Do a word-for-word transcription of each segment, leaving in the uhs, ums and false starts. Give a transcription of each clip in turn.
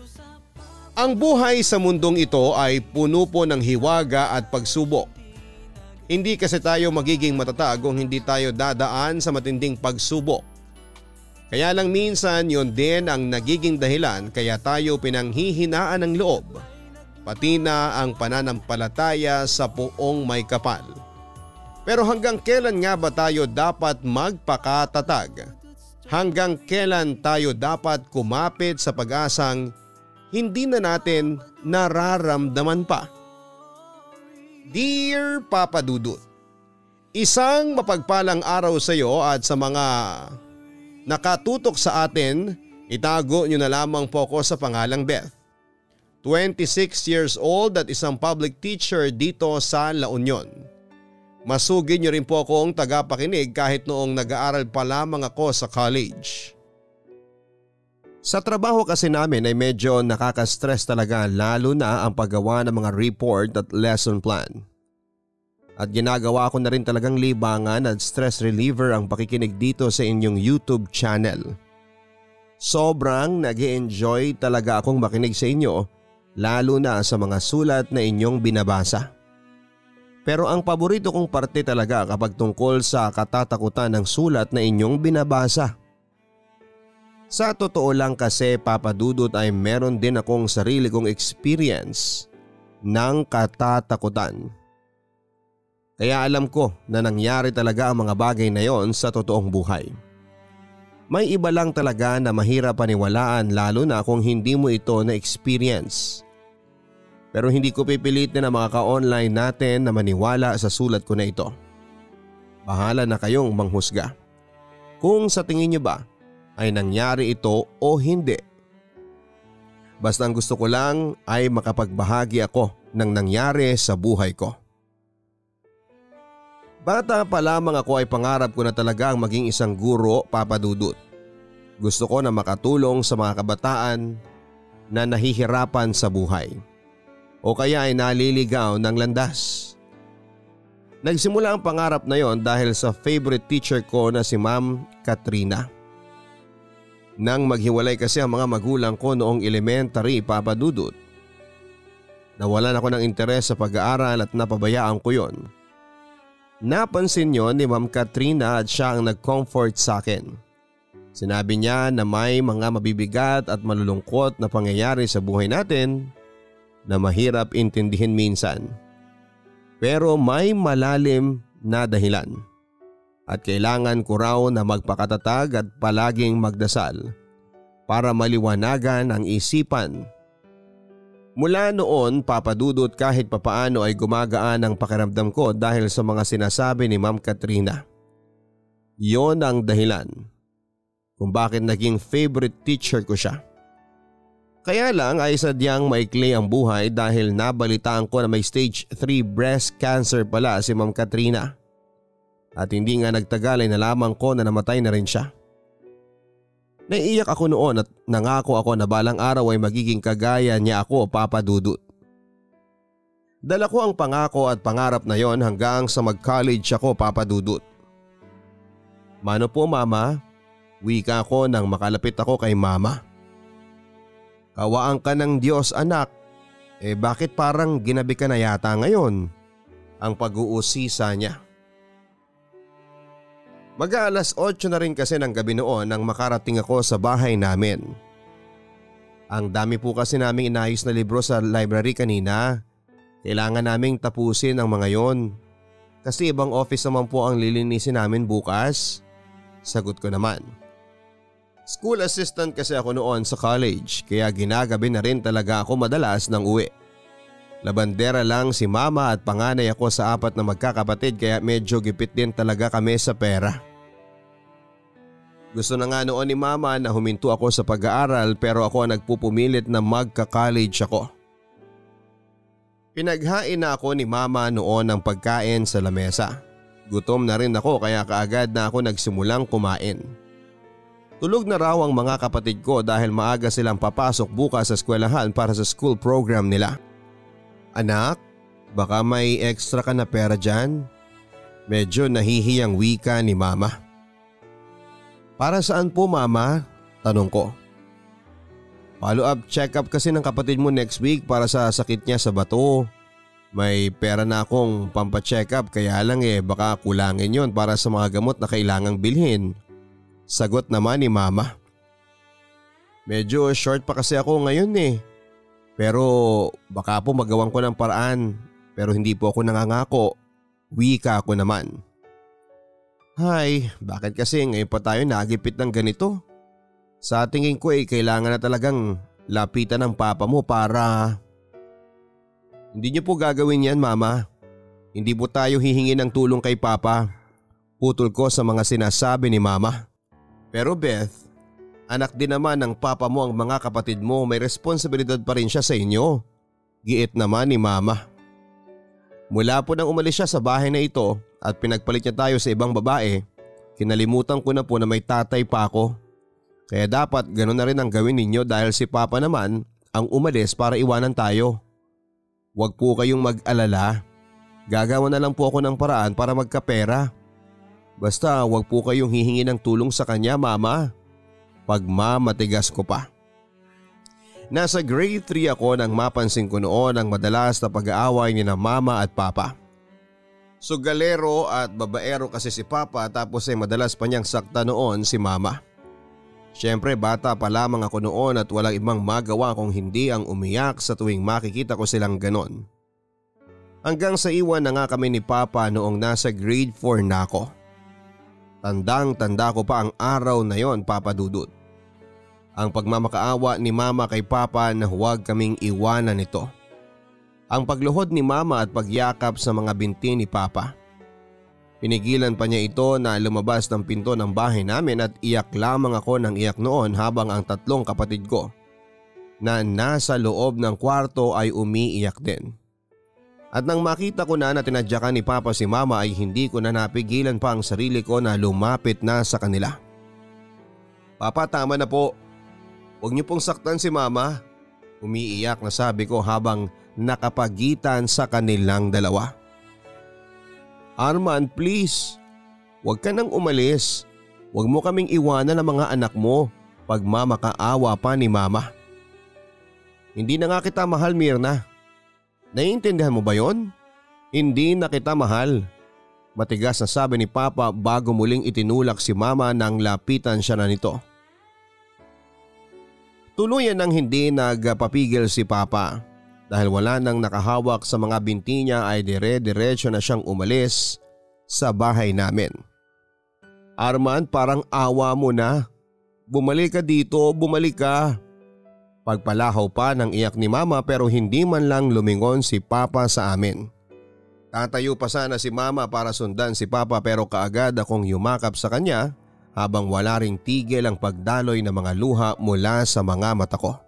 Ang buhay sa mundong ito ay puno po ng hiwaga at pagsubok. Hindi kasi tayo magiging matatag kung hindi tayo dadaan sa matinding pagsubok. Kaya lang minsan yon din ang nagiging dahilan kaya tayo pinanghihinaan ng loob, pati na ang pananampalataya sa Poong May Kapal. Pero hanggang kailan nga ba tayo dapat magpakatatag? Hanggang kailan tayo dapat kumapit sa pag-asang hindi na natin nararamdaman pa? Dear Papa Dudut, isang mapagpalang araw sa iyo at sa mga nakatutok sa atin. Itago nyo na lamang po ko sa pangalang Beth. twenty-six years old at isang public teacher dito sa La Union. Masugid nyo rin po akong tagapakinig kahit noong nag-aaral pa lamang ako sa college. Sa trabaho kasi namin ay medyo nakaka-stress talaga, lalo na ang paggawa ng mga report at lesson plan. At ginagawa ko na rin talagang libangan at stress reliever ang pakikinig dito sa inyong YouTube channel. Sobrang nag-e-enjoy talaga akong makinig sa inyo, lalo na sa mga sulat na inyong binabasa. Pero ang paborito kong parte talaga kapag tungkol sa katatakutan ng sulat na inyong binabasa. Sa totoo lang kasi, Papa Dudut, ay meron din akong sarili kong experience ng katatakutan. Kaya alam ko na nangyari talaga ang mga bagay na yon sa totoong buhay. May iba lang talaga na mahirap paniwalaan, lalo na kung hindi mo ito na-experience. Pero hindi ko pipilitin ang mga ka-online natin na maniwala sa sulat ko na ito. Bahala na kayong manghusga kung sa tingin niyo ba ay nangyari ito o hindi. Basta ang gusto ko lang ay makapagbahagi ako ng nangyari sa buhay ko. Bata pa lamang ako ay pangarap ko na talaga ang maging isang guro, Papa Dudut. Gusto ko na makatulong sa mga kabataan na nahihirapan sa buhay o kaya ay naliligaw ng landas. Nagsimula ang pangarap na yon dahil sa favorite teacher ko na si Ma'am Katrina. Nang maghiwalay kasi ang mga magulang ko noong elementary, Papa Dudut, nawalan ako ng interes sa pag-aaral at napabayaan ko yon. Napansin yon ni Ma'am Katrina at siya ang nag-comfort sa akin. Sinabi niya na may mga mabibigat at malulungkot na pangyayari sa buhay natin na mahirap intindihin minsan. Pero may malalim na dahilan. At kailangan ko raw na magpakatatag at palaging magdasal para maliwanagan ang isipan. Mula noon, Papa Dudut, kahit papaano ay gumagaan ang pakiramdam ko dahil sa mga sinasabi ni Ma'am Katrina. Yon ang dahilan kung bakit naging favorite teacher ko siya. Kaya lang ay sadyang maikli ang buhay dahil nabalitaan ko na may stage three breast cancer pala si Ma'am Katrina. At hindi nga nagtagal ay nalaman ko na namatay na rin siya. Naiiyak ako noon at nangako ako na balang araw ay magiging kagaya niya ako, Papa Dudut. Dala ko ang pangako at pangarap na yon hanggang sa mag-college ako, Papa Dudut. Mano po, Mama? Wika ko nang makalapit ako kay Mama. Kawaan ka ng Diyos, anak. Eh bakit parang ginabi ka na yata ngayon? Ang pag-uusisa niya. Mag-aalas otso na rin kasi ng gabi noon nang makarating ako sa bahay namin. Ang dami po kasi naming inayos na libro sa library kanina. Kailangan naming tapusin ang mga yon. Kasi ibang office naman po ang lilinisin namin bukas. Sagot ko naman. School assistant kasi ako noon sa college kaya ginagabi na rin talaga ako madalas ng uwi. Labandera lang si Mama at panganay ako sa apat na magkakapatid kaya medyo gipit din talaga kami sa pera. Gusto na nga noon ni Mama na huminto ako sa pag-aaral pero ako ang nagpupumilit na magka-college ako. Pinaghain na ako ni Mama noon ng pagkain sa lamesa. Gutom na rin ako kaya kaagad na ako nagsimulang kumain. Tulog na raw ang mga kapatid ko dahil maaga silang papasok bukas sa eskwelahan para sa school program nila. Anak, baka may extra ka na pera dyan? Medyo nahihiyang wika ni Mama. Para saan po, Mama? Tanong ko. Follow-up check-up kasi ng kapatid mo next week para sa sakit niya sa bato. May pera na akong pampacheck-up kaya lang eh baka kulangin yon para sa mga gamot na kailangang bilhin. Sagot naman ni mama. Medyo short pa kasi ako ngayon eh. Pero baka po magawan ko ng paraan pero hindi po ako nangangako. Wika ko naman. Hay, bakit kasi ngayon pa tayo nagipit ng ganito? Sa tingin ko eh kailangan na talagang lapitan ng papa mo para… Hindi niyo po gagawin yan mama. Hindi po tayo hihingi ng tulong kay papa. Putol ko sa mga sinasabi ni mama. Pero Beth, anak din naman ng papa mo ang mga kapatid mo, may responsibilidad pa rin siya sa inyo. Giit naman ni mama. Mula po nang umalis siya sa bahay na ito at pinagpalit niya tayo sa ibang babae, kinalimutan ko na po na may tatay pa ako. Kaya dapat ganoon na rin ang gawin ninyo dahil si papa naman ang umalis para iwanan tayo. Huwag po kayong mag-alala. Gagawa na lang po ako ng paraan para magkapera. Basta huwag po kayong hihingi ng tulong sa kanya mama. Pagmamatigas ko pa. Nasa grade three ako nang mapansin ko noon ang madalas na pag-aaway ni na mama at papa. Sugalero at babaero kasi si papa tapos ay madalas pa niyang sakta noon si mama. Siyempre bata pa lamang ako noon at walang ibang magawa kung hindi ang umiyak sa tuwing makikita ko silang ganon. Hanggang sa iwan na nga kami ni papa noong nasa grade four na ako. Tandang tanda ko pa ang araw na yon Papa Dudut. Ang pagmamakaawa ni mama kay papa na huwag kaming iwanan nito. Ang pagluhod ni mama at pagyakap sa mga binti ni papa. Pinigilan pa niya ito na lumabas ng pinto ng bahay namin at iyak lamang ako ng iyak noon habang ang tatlong kapatid ko na nasa loob ng kwarto ay umiiyak din. At nang makita ko na na tinadyakan ni papa si mama ay hindi ko na napigilan pa ang sarili ko na lumapit na sa kanila. Papa, tama na po. Huwag niyo pong saktan si mama. Umiiyak na sabi ko habang nakapagitan sa kanilang dalawa. Arman, please. Huwag ka nang umalis. Huwag mo kaming iwanan ng mga anak mo. Pagmamakaawa pa ni mama. Hindi na nga kita mahal, Mirna. Naiintindihan mo ba yon? Hindi na kita mahal. Matigas na sabi ni papa bago muling itinulak si mama nang lapitan siya na nito. Tuluyan nang hindi nagpapigil si papa. Dahil wala nang nakahawak sa mga binti niya ay dire-diretso na siyang umalis sa bahay namin. Arman, parang awa mo na. Bumalik ka dito, bumalik ka. Pagpalahaw pa ng iyak ni mama pero hindi man lang lumingon si papa sa amin. Tatayo pa sana si mama para sundan si papa pero kaagad akong yumakap sa kanya habang wala ring tigil ang pagdaloy ng mga luha mula sa mga mata ko.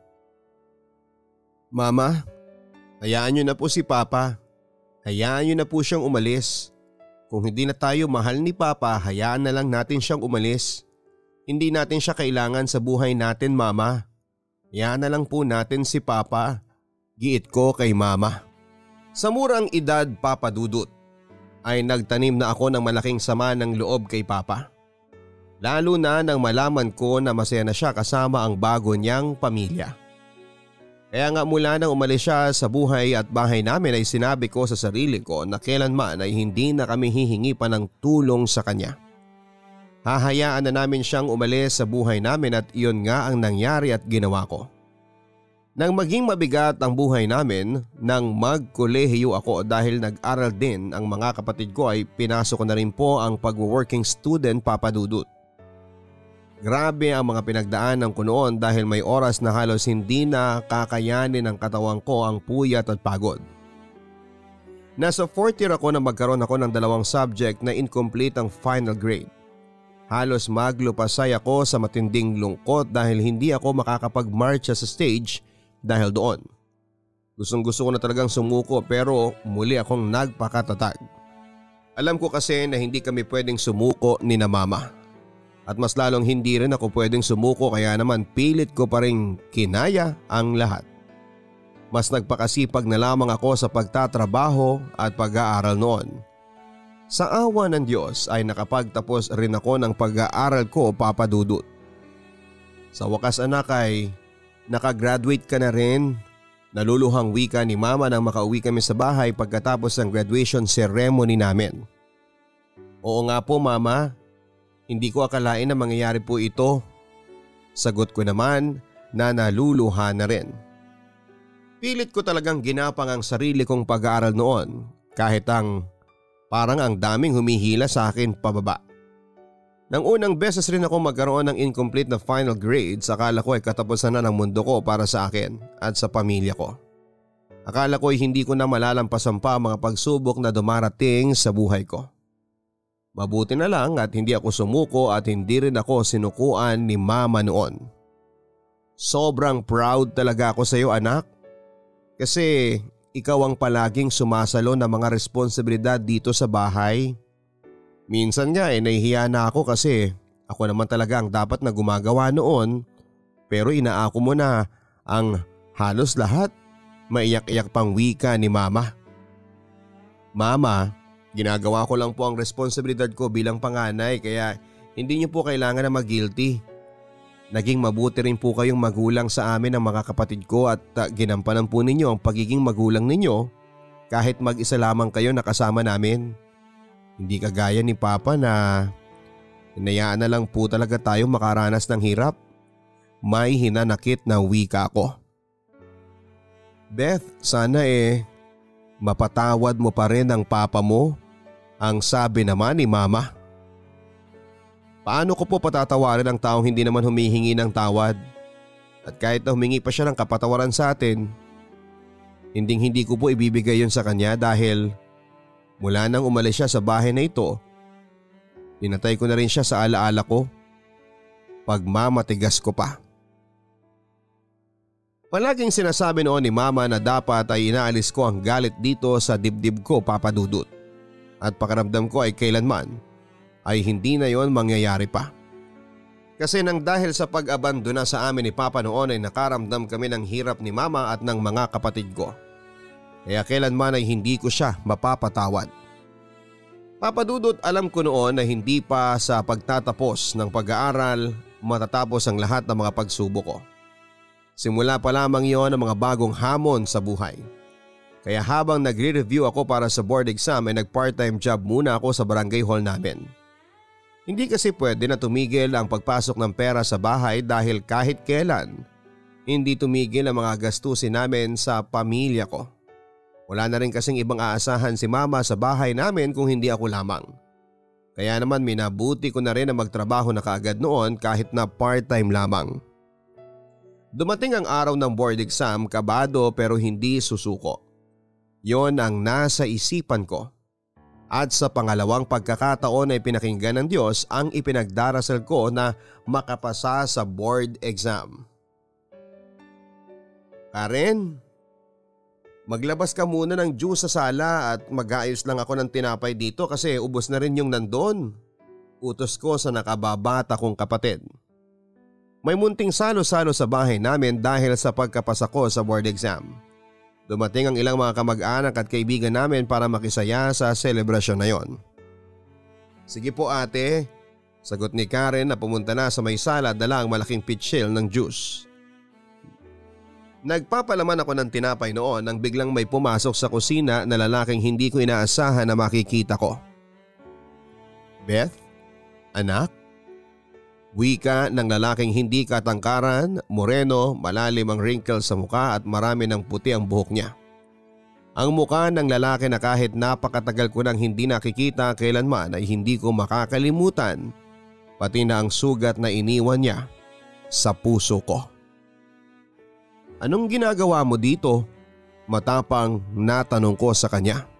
Mama, hayaan niyo na po si papa. Hayaan niyo na po siyang umalis. Kung hindi na tayo mahal ni papa, hayaan na lang natin siyang umalis. Hindi natin siya kailangan sa buhay natin, mama. Hayaan na lang po natin si papa. Giit ko kay mama. Sa murang edad, Papa Dudut, ay nagtanim na ako ng malaking sama ng loob kay papa. Lalo na nang malaman ko na masaya na siya kasama ang bago niyang pamilya. Kaya nga mula nang umalis siya sa buhay at bahay namin ay sinabi ko sa sarili ko na kailanman ay hindi na kami hihingi pa ng tulong sa kanya. Hahayaan na namin siyang umalis sa buhay namin at iyon nga ang nangyari at ginawa ko. Nang maging mabigat ang buhay namin, nang magkolehiyo ako dahil nag-aral din ang mga kapatid ko ay pinasok ko na rin po ang pag-working student, Papa Dudut. Grabe ang mga pinagdaanan ko noon dahil may oras na halos hindi na kakayanin ng katawan ko ang puyat at pagod. Nasa fourth year ako na magkaroon ako ng dalawang subject na incomplete ang final grade. Halos maglupasay ako sa matinding lungkot dahil hindi ako makakapag-marcha sa stage dahil doon. Gustong gusto ko na talagang sumuko pero muli akong nagpakatatag. Alam ko kasi na hindi kami pwedeng sumuko ni na mama. At mas lalong hindi rin ako pwedeng sumuko kaya naman pilit ko pa rin kinaya ang lahat. Mas nagpakasipag na lamang ako sa pagtatrabaho at pag-aaral noon. Sa awa ng Diyos ay nakapagtapos rin ako ng pag-aaral ko, Papa Dudut. Sa wakas anak ay Nakagraduate ka na rin. Naluluhang wika ni mama nang makauwi kami sa bahay pagkatapos ng graduation ceremony namin. Oo nga po mama, hindi ko akalain na mangyayari po ito. Sagot ko naman na naluluha na rin. Pilit ko talagang ginapang ang sarili kong pag-aaral noon kahit ang parang ang daming humihila sa akin pababa. Nang unang beses rin ako magkaroon ng incomplete na final grades, akala ko ay katapusan na ng mundo ko para sa akin at sa pamilya ko. Akala ko ay hindi ko na malalampasan pa ang mga pagsubok na dumarating sa buhay ko. Mabuti na lang at hindi ako sumuko at hindi rin ako sinukuan ni mama noon. Sobrang proud talaga ako sa iyo anak. Kasi ikaw ang palaging sumasalo ng mga responsibilidad dito sa bahay. Minsan nga eh nahihiya na ako kasi ako naman talaga ang dapat na gumagawa noon, pero inaako mo na ang halos lahat. Maiyak-iyak pang wika ni mama. Mama, ginagawa ko lang po ang responsibilidad ko bilang panganay kaya hindi niyo po kailangan na mag-guilty. Naging mabuti rin po kayong magulang sa amin ng mga kapatid ko at uh, ginampanan po ninyo ang pagiging magulang ninyo kahit mag-isa lamang kayo na kasama namin. Hindi kagaya ni Papa na hinayaan na lang po talaga tayo makaranas ng hirap. May hinanakit na wika ko. Beth, sana eh mapatawad mo pa rin ang papa mo, ang sabi naman ni mama. Paano ko po patatawarin ang taong hindi naman humihingi ng tawad? At kahit na humingi pa siya ng kapatawaran sa atin, hinding hindi ko po ibibigay yun sa kanya dahil mula nang umalis siya sa bahay na ito, pinatay ko na rin siya sa alaala ko. Pagmamatigas ko pa. Palaging sinasabi noon ni mama na dapat ay inaalis ko ang galit dito sa dibdib ko, Papa Dudut. At pakiramdam ko ay kailanman ay hindi na yon mangyayari pa. Kasi nang dahil sa pag-abandona sa amin ni Papa noon ay nakaramdam kami ng hirap ni mama at ng mga kapatid ko. Kaya kailanman ay hindi ko siya mapapatawad. Papa Dudut, alam ko noon na hindi pa sa pagtatapos ng pag-aaral matatapos ang lahat ng mga pagsubok ko. Simula pa lamang yon ang mga bagong hamon sa buhay. Kaya habang nagre-review ako para sa board exam ay nag-part-time job muna ako sa barangay hall namin. Hindi kasi pwede na tumigil ang pagpasok ng pera sa bahay dahil kahit kailan hindi tumigil ang mga gastusin namin sa pamilya ko. Wala na rin kasing ibang aasahan si mama sa bahay namin kung hindi ako lamang. Kaya naman minabuti ko na rin na magtrabaho na kaagad noon kahit na part-time lamang. Dumating ang araw ng board exam, kabado pero hindi susuko. Yon ang nasa isipan ko. At sa pangalawang pagkakataon ay pinakinggan ng Diyos ang ipinagdarasal ko na makapasa sa board exam. Karen, maglabas ka muna ng juice sa sala at mag-aayos lang ako ng tinapay dito kasi ubos na rin yung nandun. Utos ko sa nakababata kong kapatid. May munting salo-salo sa bahay namin dahil sa pagkapasa ko sa board exam. Dumating ang ilang mga kamag-anak at kaibigan namin para makisaya sa selebrasyon na yon. Sige po ate, sagot ni Karen na pumunta na sa may sala at dala ang malaking pitsil ng juice. Nagpapalaman ako ng tinapay noon nang biglang may pumasok sa kusina na lalaking hindi ko inaasahan na makikita ko. Beth? Anak? Wika ng lalaking hindi katangkaran, moreno, malalim ang wrinkles sa muka at marami ng puti ang buhok niya. Ang muka ng lalaki na kahit napakatagal ko nang hindi nakikita kailanman ay hindi ko makakalimutan, pati na ang sugat na iniwan niya sa puso ko. Anong ginagawa mo dito? Matapang natanong ko sa kanya.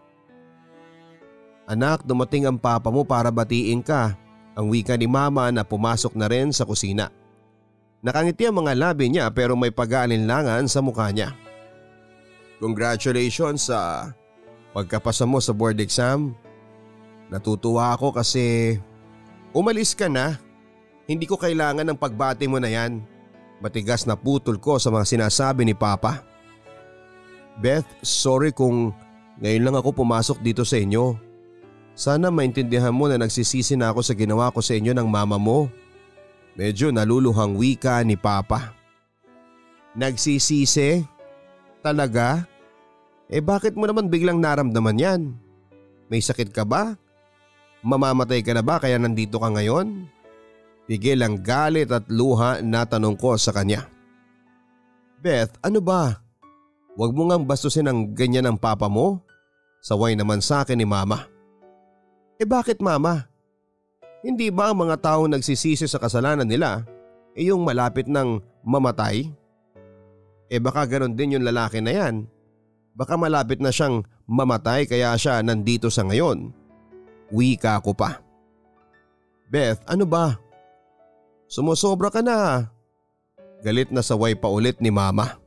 Anak, dumating ang papa mo para batiin ka, ang wika ni mama na pumasok na rin sa kusina. Nakangiti ang mga labi niya pero may pag-aalinlangan sa mukha niya. Congratulations sa pagkapasa mo sa board exam. Natutuwa ako kasi umalis ka na. Hindi ko kailangan ng pagbati mo na yan. Matigas na putol ko sa mga sinasabi ni Papa. Beth, sorry kung ngayon lang ako pumasok dito sa inyo. Sana maintindihan mo na nagsisisi na ako sa ginawa ko sa inyo ng mama mo. Medyo naluluhang wika ni Papa. Nagsisisi? Talaga? Eh bakit mo naman biglang naramdaman yan? May sakit ka ba? Mamamatay ka na ba kaya nandito ka ngayon? Pigil ang galit at luha na tanong ko sa kanya. Beth, ano ba? Huwag mo ngang bastusin ang ganyan ng papa mo. Saway naman sa akin ni mama. Eh bakit mama? Hindi ba ang mga taong nagsisisi sa kasalanan nila eh yung malapit ng mamatay? Eh baka ganon din yung lalaki na yan. Baka malapit na siyang mamatay kaya siya nandito sa ngayon. Wika ko pa. Beth, ano ba? Sumusobra ka na. Galit na saway pa ulit ni mama.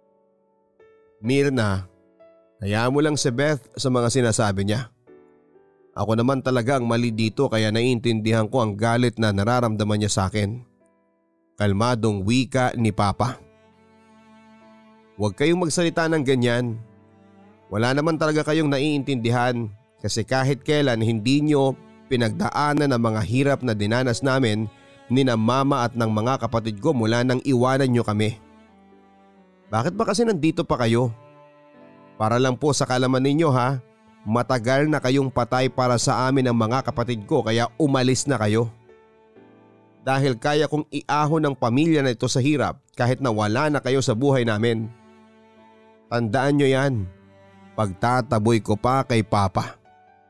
Mirna, hayaan mo lang si Beth sa mga sinasabi niya. Ako naman talaga ang mali dito kaya naiintindihan ko ang galit na nararamdaman niya sa akin. Kalmadong wika ni Papa. Huwag kayong magsalita ng ganyan. Wala naman talaga kayong naiintindihan kasi kahit kailan hindi nyo pinagdaanan ang mga hirap na dinanas namin ni na mama at ng mga kapatid ko mula nang iwanan nyo kami. Bakit ba kasi nandito pa kayo? Para lang po sa kalaman ninyo ha, matagal na kayong patay para sa amin ang mga kapatid ko kaya umalis na kayo. Dahil kaya kong iahon ng pamilya na ito sa hirap kahit na wala na kayo sa buhay namin. Tandaan nyo yan, pagtataboy ko pa kay Papa.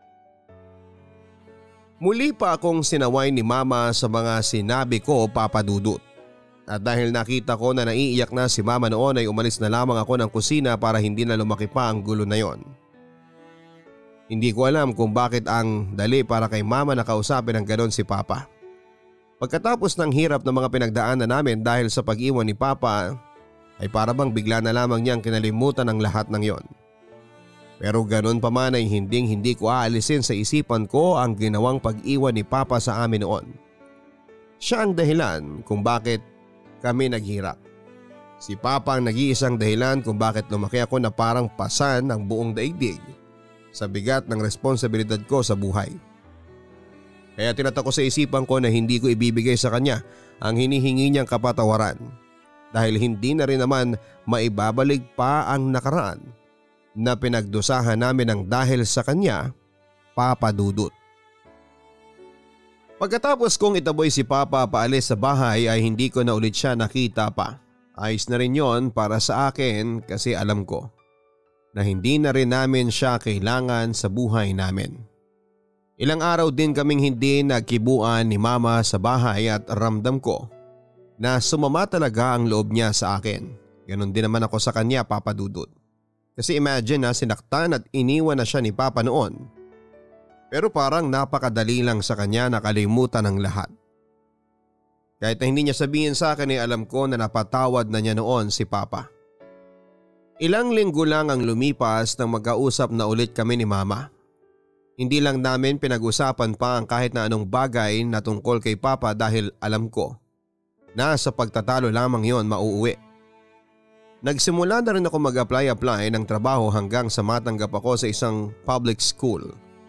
Muli pa akong sinaway ni Mama sa mga sinabi ko, Papa Dudut. At dahil nakita ko na naiiyak na si Mama noon ay umalis na lamang ako ng kusina para hindi na lumaki pa ang gulo na yon. Hindi ko alam kung bakit ang dali para kay Mama na kausapin ng ganon si Papa. Pagkatapos ng hirap ng mga pinagdaanan namin dahil sa pag-iwan ni Papa ay para bang bigla na lamang niyang kinalimutan ang lahat ng yon. Pero ganon pa man ay hinding hindi ko aalisin sa isipan ko ang ginawang pag-iwan ni Papa sa amin noon. Siya ang dahilan kung bakit kami naghirap. Si Papa ang nag-iisang dahilan kung bakit lumaki ako na parang pasan ng buong daigdig sa bigat ng responsibilidad ko sa buhay. Kaya tinatak ko sa isipan ko na hindi ko ibibigay sa kanya ang hinihingi niyang kapatawaran dahil hindi na rin naman maibabalik pa ang nakaraan na pinagdusahan namin ng dahil sa kanya, Papa Dudut. Pagkatapos kong itaboy si Papa paalis sa bahay ay hindi ko na ulit siya nakita pa. Ayos na rin yon para sa akin kasi alam ko na hindi na rin namin siya kailangan sa buhay namin. Ilang araw din kaming hindi nagkibuan ni Mama sa bahay at ramdam ko na sumama talaga ang loob niya sa akin. Ganon din naman ako sa kanya, Papa Dudut. Kasi imagine na sinaktan at iniwan na siya ni Papa noon. Pero parang napakadali lang sa kanya nakalimutan ang lahat. Kahit na hindi niya sabihin sa akin ay alam ko na napatawad na niya noon si Papa. Ilang linggo lang ang lumipas nang magkausap na ulit kami ni Mama. Hindi lang namin pinag-usapan pa ang kahit na anong bagay na tungkol kay Papa dahil alam ko na sa pagtatalo lamang yon mauuwi. Nagsimula na rin ako mag-apply-apply ng trabaho hanggang sa matanggap ako sa isang public school.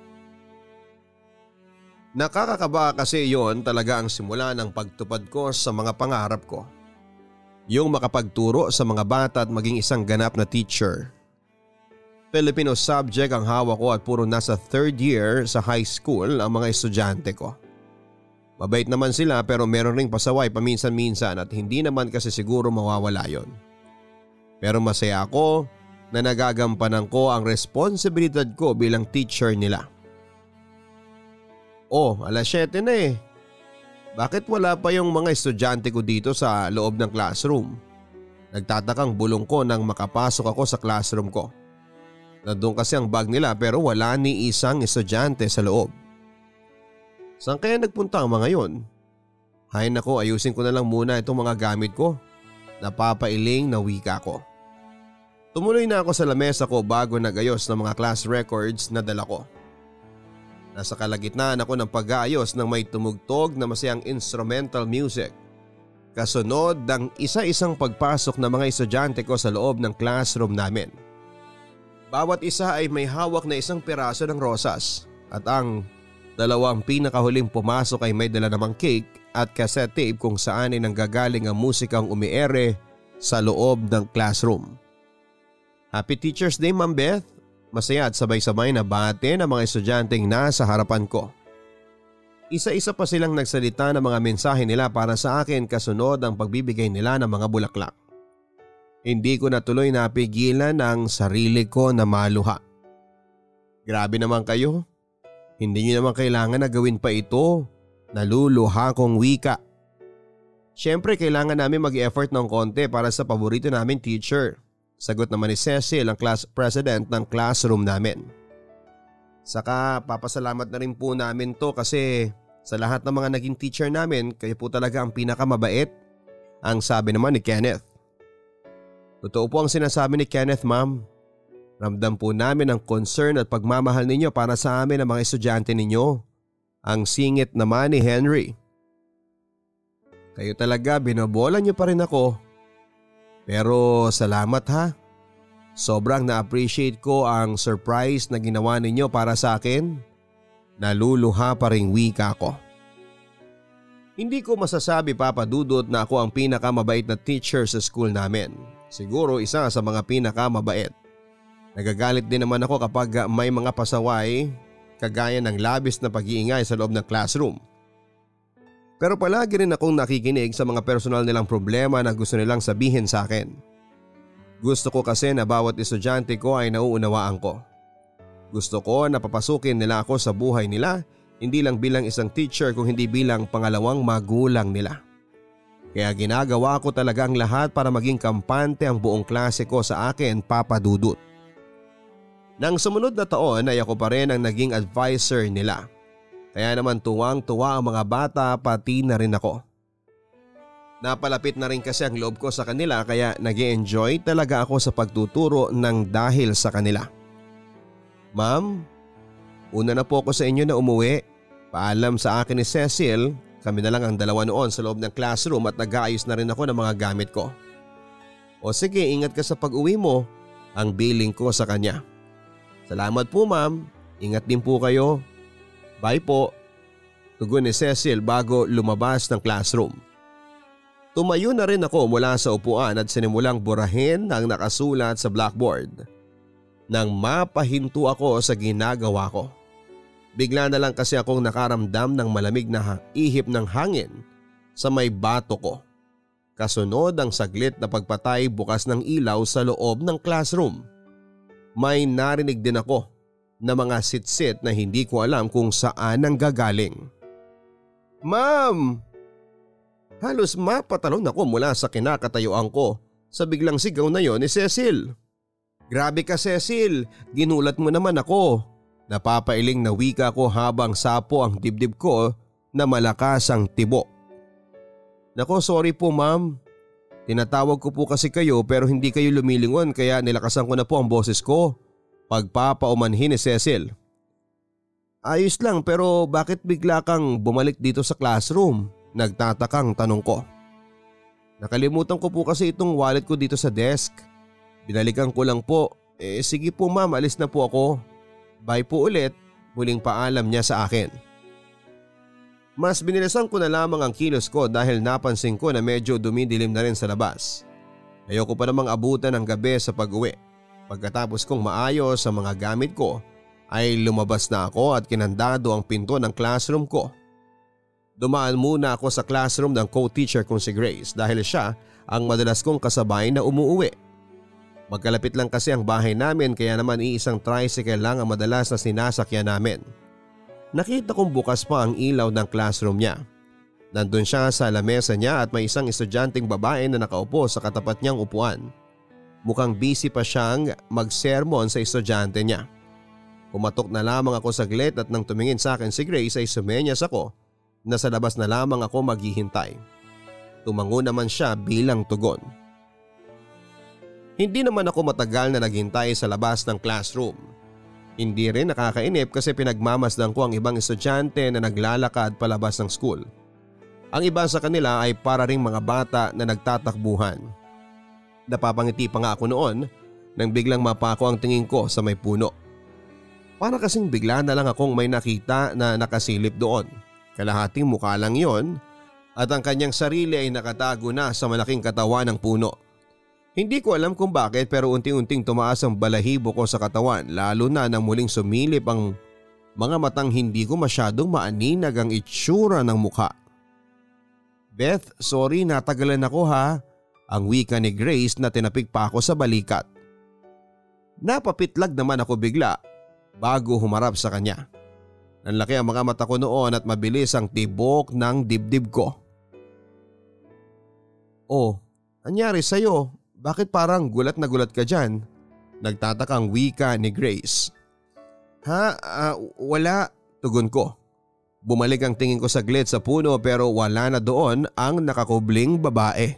Nakakakaba kasi yon talaga ang simula ng pagtupad ko sa mga pangarap ko. Yung makapagturo sa mga bata at maging isang ganap na teacher. Filipino subject ang hawak ko at puro nasa third year sa high school ang mga estudyante ko. Mabait naman sila pero meron ring pasaway paminsan-minsan at hindi naman kasi siguro mawawala yon. Pero masaya ako na nagagampanan ko ang responsibilidad ko bilang teacher nila. Oh, alas siyete na eh. Bakit wala pa yung mga estudyante ko dito sa loob ng classroom? Nagtatakang bulong ko nang makapasok ako sa classroom ko. Nandun kasi ang bag nila pero wala ni isang estudyante sa loob. Saan kaya nagpunta ang mga yon? Hay nako, ayusin ko na lang muna itong mga gamit ko. Napapailing na wika ko. Tumuloy na ako sa lamesa ko bago nagayos ng mga class records na dala ko. Nasa kalagitnaan ako ng pag-aayos nang may tumugtog na masayang instrumental music. Kasunod ng isa-isang pagpasok ng mga estudyante ko sa loob ng classroom namin. Bawat isa ay may hawak na isang piraso ng rosas at ang dalawang pinakahuling pumasok ay may dala namang cake at cassette tape kung saan ay nanggagaling ang musikang umiere sa loob ng classroom. Happy Teacher's Day, Ma'am Beth. Masaya at sabay-sabay na bate ng mga estudyanteng nasa harapan ko. Isa-isa pa silang nagsalita ng mga mensahe nila para sa akin kasunod ang pagbibigay nila ng mga bulaklak. Hindi ko na tuloy napigilan ang sarili ko na maluha. Grabe naman kayo. Hindi nyo naman kailangan na gawin pa ito. Naluluha kong wika. Siyempre kailangan namin mag-effort ng konti para sa paborito namin teacher. Sagot naman ni Cecil, ang class president ng classroom namin. Saka papasalamat na rin po namin to kasi sa lahat ng mga naging teacher namin, kayo po talaga ang pinakamabait, ang sabi naman ni Kenneth. Totoo po ang sinasabi ni Kenneth, ma'am. Ramdam po namin ang concern at pagmamahal ninyo para sa amin ang mga estudyante ninyo. Ang singit naman ni Henry. Kayo talaga, binobola niyo pa rin ako. Pero salamat ha. Sobrang na-appreciate ko ang surprise na ginawa ninyo para sa akin. Naluluha pa ring wika ko. Hindi ko masasabi, Papa Dudut, na ako ang pinakamabait na teacher sa school namin. Siguro isa sa mga pinakamabait. Nagagalit din naman ako kapag may mga pasaway, kagaya ng labis na pag-iingay sa loob ng classroom. Pero palagi rin akong nakikinig sa mga personal nilang problema na gusto nilang sabihin sa akin. Gusto ko kasi na bawat estudyante ko ay nauunawaan ko. Gusto ko na papasukin nila ako sa buhay nila, hindi lang bilang isang teacher kung hindi bilang pangalawang magulang nila. Kaya ginagawa ko talaga ang lahat para maging kampante ang buong klase ko sa akin, Papa Dudut. Nang sumunod na taon ay ako pa rin ang naging advisor nila. Kaya naman tuwang-tuwa ang mga bata, pati na rin ako. Napalapit na rin kasi ang loob ko sa kanila kaya nag-e-enjoy talaga ako sa pagtuturo ng dahil sa kanila. Ma'am, una na po ako sa inyo na umuwi. Paalam sa akin ni Cecil, kami na lang ang dalawa noon sa loob ng classroom at nag-aayos na rin ako ng mga gamit ko. O sige, ingat ka sa pag-uwi mo, ang billing ko sa kanya. Salamat po ma'am, ingat din po kayo. Bye po, tugon ni Cecil bago lumabas ng classroom. Tumayo na rin ako mula sa upuan at sinimulang burahin ang nakasulat sa blackboard. Nang mapahinto ako sa ginagawa ko. Bigla na lang kasi akong nakaramdam ng malamig na ihip ng hangin sa may bato ko. Kasunod ang saglit na pagpatay bukas ng ilaw sa loob ng classroom. May narinig din ako na mga sitsit na hindi ko alam kung saan ang gagaling. Ma'am! Halos mapatalon ako mula sa kinakatayuan ko sa biglang sigaw na yon ni Cecil. Grabe ka Cecil, ginulat mo naman ako. Napapailing na wika ko habang sapo ang dibdib ko na malakas ang tibok. Nako sorry po ma'am. Tinatawag ko po kasi kayo pero hindi kayo lumilingon kaya nilakasan ko na po ang boses ko. Pagpapaumanhin ni Cecil. Ayos lang pero bakit bigla kang bumalik dito sa classroom? Nagtatakang tanong ko. Nakalimutan ko po kasi itong wallet ko dito sa desk. Binalikan ko lang po. Eh sige po ma'am, alis na po ako. Bye po ulit, muling paalam niya sa akin. Mas binilisan ko na lamang ang kilos ko dahil napansin ko na medyo dumidilim na rin sa labas. Ayoko pa namang abutan ng gabi sa pag-uwi. Pagkatapos kong maayos sa mga gamit ko ay lumabas na ako at kinandado ang pinto ng classroom ko. Dumaan muna ako sa classroom ng co-teacher kong si Grace dahil siya ang madalas kong kasabay na umuuwi. Magkalapit lang kasi ang bahay namin kaya naman iisang tricycle lang ang madalas na sinasakyan namin. Nakita kong bukas pa ang ilaw ng classroom niya. Nandun siya sa lamesa niya at may isang estudyanteng babae na nakaupo sa katapat niyang upuan. Mukhang busy pa siyang mag-sermon sa estudyante niya. Pumatok na lamang ako saglit at nang tumingin sa akin si Grace ay sumenyas ako na sa labas na lamang ako maghihintay. Tumango naman siya bilang tugon. Hindi naman ako matagal na naghintay sa labas ng classroom. Hindi rin nakakainip kasi pinagmamasdan ko ang ibang estudyante na naglalakad palabas ng school. Ang iba sa kanila ay para ring mga bata na nagtatakbuhan. Napapangiti pa nga ako noon nang biglang mapako ang tingin ko sa may puno. Para kasing bigla na lang akong may nakita na nakasilip doon. Kalahating mukha lang yon at ang kanyang sarili ay nakatago na sa malaking katawan ng puno. Hindi ko alam kung bakit pero unti-unting tumaas ang balahibo ko sa katawan lalo na nang muling sumilip ang mga matang hindi ko masyadong maaninag ang itsura ng mukha. Beth, sorry natagalan ako ha, ang wika ni Grace na tinapik pa ako sa balikat. Napapitlag naman ako bigla bago humarap sa kanya. Nanlaki ang mga mata ko noon at mabilis ang tibok ng dibdib ko. Oh, anyari sa'yo? Bakit parang gulat na gulat ka dyan? Nagtatakang wika ni Grace. Ha? Uh, wala, tugon ko. Bumalik ang tingin ko saglit sa puno pero wala na doon ang nakakubling babae.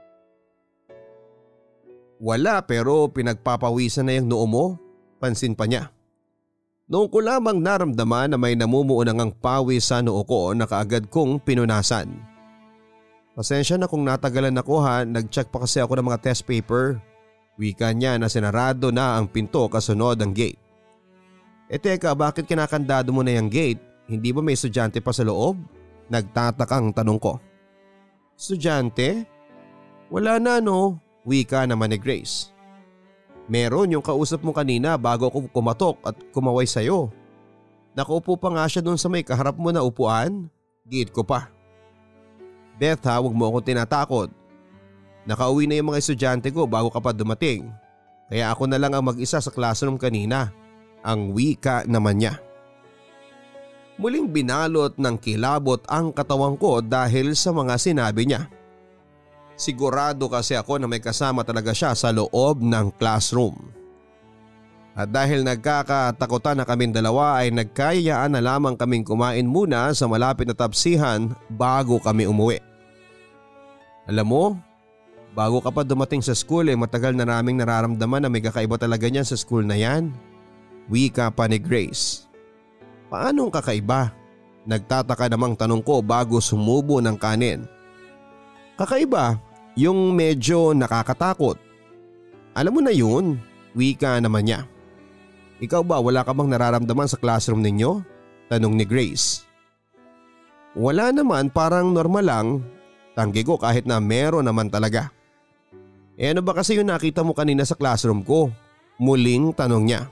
Wala pero pinagpapawisan na yung noo mo, pansin pa niya. Noong ko lamang naramdaman na may namumuunang ang pawis sa noo ko na kaagad kong pinunasan. Pasensya na kung natagalan ako ha, nag-check pa kasi ako ng mga test paper. Wika niya na sinarado na ang pinto kasunod ang gate. E teka, bakit kinakandado mo na yung gate? Hindi ba may estudyante pa sa loob? Nagtatakang tanong ko. Estudyante? Wala na no, wika naman ni Grace. Meron yung kausap mo kanina bago ako kumatok at kumaway sayo. Nakaupo pa nga siya dun sa may kaharap mo na upuan. Giit ko pa. Beth ha, huwag mo akong tinatakot. Nakauwi na yung mga estudyante ko bago ka pa dumating. Kaya ako na lang ang mag-isa sa classroom kanina. Ang wika naman niya. Muling binalot ng kilabot ang katawan ko dahil sa mga sinabi niya. Sigurado kasi ako na may kasama talaga siya sa loob ng classroom. At dahil nagkakatakutan na kaming dalawa ay nagkayaan na lamang kaming kumain muna sa malapit na tapsihan bago kami umuwi. Alam mo, bago ka pa dumating sa school eh matagal na naming nararamdaman na may kakaiba talaga niyan sa school na yan. Wika pa ni Grace. Paanong kakaiba? Nagtataka namang tanong ko bago sumubo ng kanin. Kakaiba, yung medyo nakakatakot. Alam mo na yun, wika naman niya. Ikaw ba wala ka bang nararamdaman sa classroom ninyo? Tanong ni Grace. Wala naman, parang normal lang. Tanggi ko kahit na meron naman talaga. E ano ba kasi yung nakita mo kanina sa classroom ko? Muling tanong niya.